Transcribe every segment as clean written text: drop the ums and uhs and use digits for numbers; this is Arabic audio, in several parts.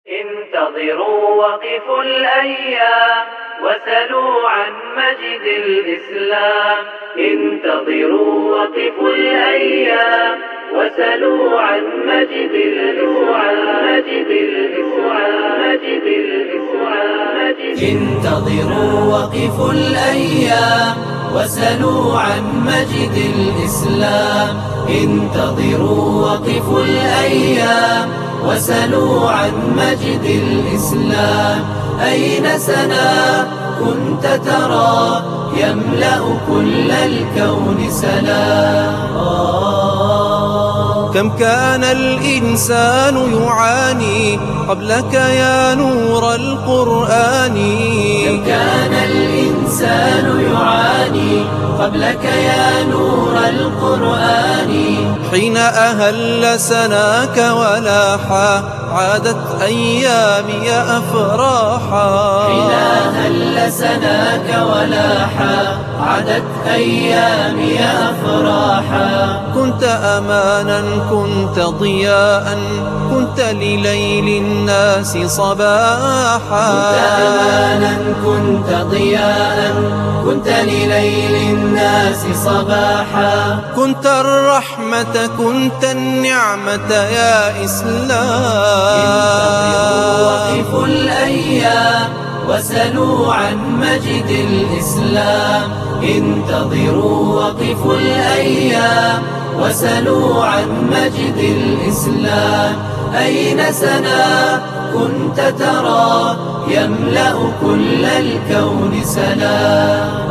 انتظروا وقفوا الأيام وسلوا عن مجد الإسلام. انتظروا وقفوا الأيام وسلوا عن مجد انتظروا وقفوا الأيام وسلوا عن مجد الإسلام. انتظروا وقفوا الأيام وسلوا عن مجد الإسلام. أين سنا كنت ترى يملأ كل الكون سلام. كم كان الإنسان يعاني قبلك يا نور القرآن. كم كان الإنسان يعاني قبلك يا نور القرآن. حين أهل سناك ولاحا عادت أيامي أفراحا. حين أهل سناك ولاحا عادت أيامي أفراحا. كنت أمانا كنت ضياء كنت لليل الناس صباحا. كنت أمانا كنت ضياء كنت لليل الناس صباحا. كنت الرحمة كنت النعمة يا إسلام. انتظروا وقفوا الأيام وسلوا عن مجد الإسلام. انتظروا وقفوا الأيام وسلوا عن مجد الإسلام. أين سنا كنت ترى يملأ كل الكون سلام.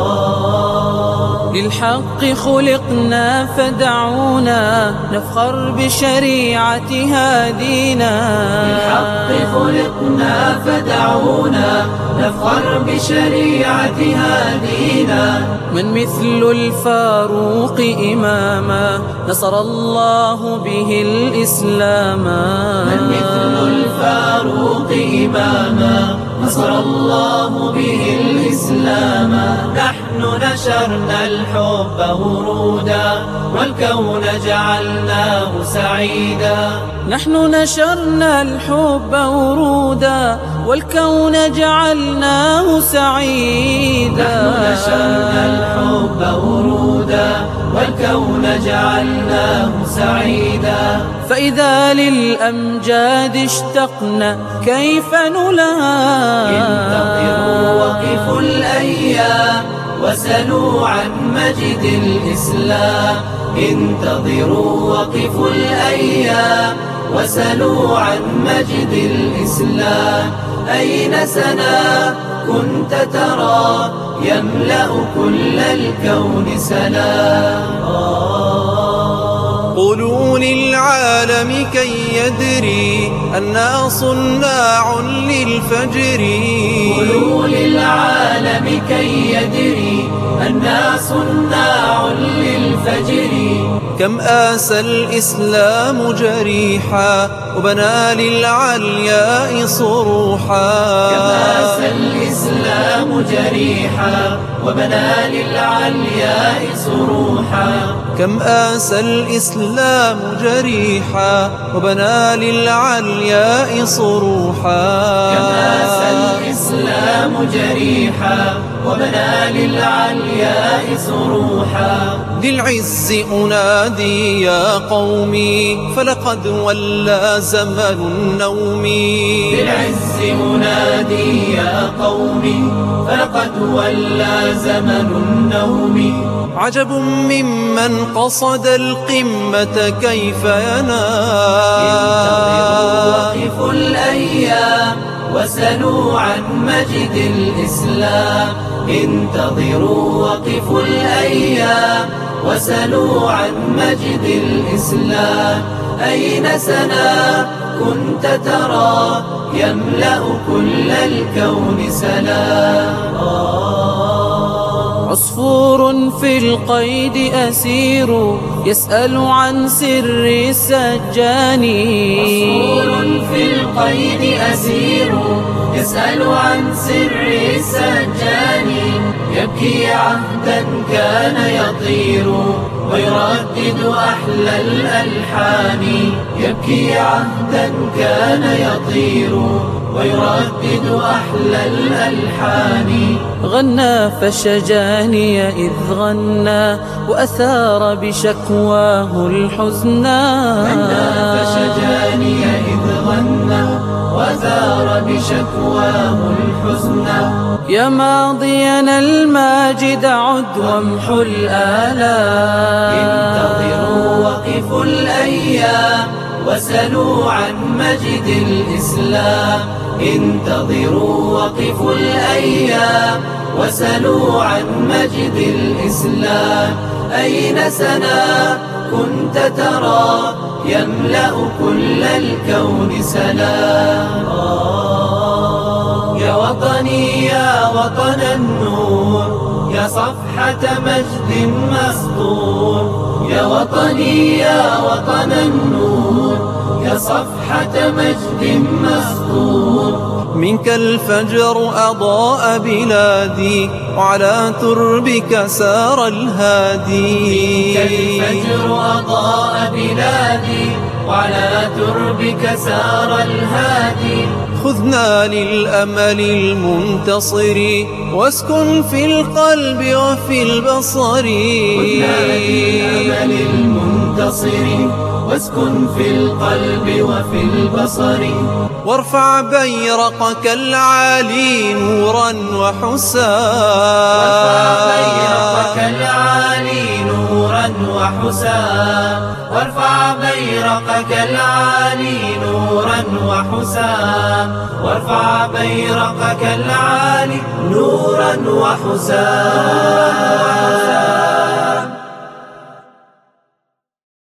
للحق خلقنا فدعونا نفخر بشريعة هادينا. للحق خلقنا فدعونا نفخر بشريعة هادينا. من مثل الفاروق إماما نصر الله به الإسلام. من مثل الفاروق إماما نصر الله به الإسلام. نحن نشرنا الحب ورودا والكون جعلناه سعيدا. نحن نشرنا الحب ورودا والكون جعلناه سعيدا. نحن نشرنا الحب ورودا والكون جعلناه سعيدا. فإذا للأمجاد اشتقنا كيف نلام. انتظروا وقفوا الأيام وسلوا عن مجد الإسلام. انتظروا وقفوا الأيام وسلوا عن مجد الإسلام. أين سنا كنت ترى يملأ كل الكون سلام. قولوا للعالم كي يدري أننا صناع للفجر. قولوا للعالم كي يدري أننا صناع للفجر. كم آسى الإسلام جريحا وبنى للعلياء صروحا. كم آسى الإسلام جريحا وبنى للعلياء صروحا. كم آسى الإسلام جريحا وبنى للعلياء صروحا. كم آسى الإسلام جريحا وبنى للعلياء صروحا. للعز أنادي يا قومي فلقد ولى زمن النوم. للعز أنادي يا قومي فلقد ولى زمن النوم. عجب ممن قصد القمة كيف ينام. انتظروا وقفوا الأيام وسلوا عن مجد الإسلام. انتظروا وقفوا الأيام وسلوا عن مجد الإسلام. أين سنا كنت ترى يملأ كل الكون سلام. عصفور في القيد أسير يسأل عن سر السجان. عصفور في القيد أسير يسأل عن سر السجان. يبكي عهدا كان يطير ويردد أحلى الألحان. يبكي عهدا كان يطير ويردد أحلى الألحان. غنى فشجاني إذ غنى وأثار بشكواه الحزنا. غنى فشجاني إذ غنى وأثار بشكواه الحزنا. يا ماضينا الماجد عد وامحو الآلام. انتظروا وقفوا الأيام وسلوا عن مجد الإسلام. انتظروا وقفوا الأيام وسلوا عن مجد الإسلام. أين سنا كنت ترى يملأ كل الكون سلام. يا وطني يا وطن النور يا صفحة مجد مسطور. يا وطني يا وطن النور يا صفحة مجد مسطور. منك الفجر أضاء بلادي وعلى تربك سار الهادي. منك الفجر أضاء بلادي وعلى تربك سار الهادي. خذنا للأمل المنتصر واسكن في القلب وفي البصر. خذنا للأمل المنتصر واسكن في القلب وفي البصر. وارفع بيرقك العالي نورا وحسام. وارفع بيرقك العالي نورا وحسام. وارفع بيرقك العالي نورا وحسام. وارفع بيرقك العالي نورا وحسام.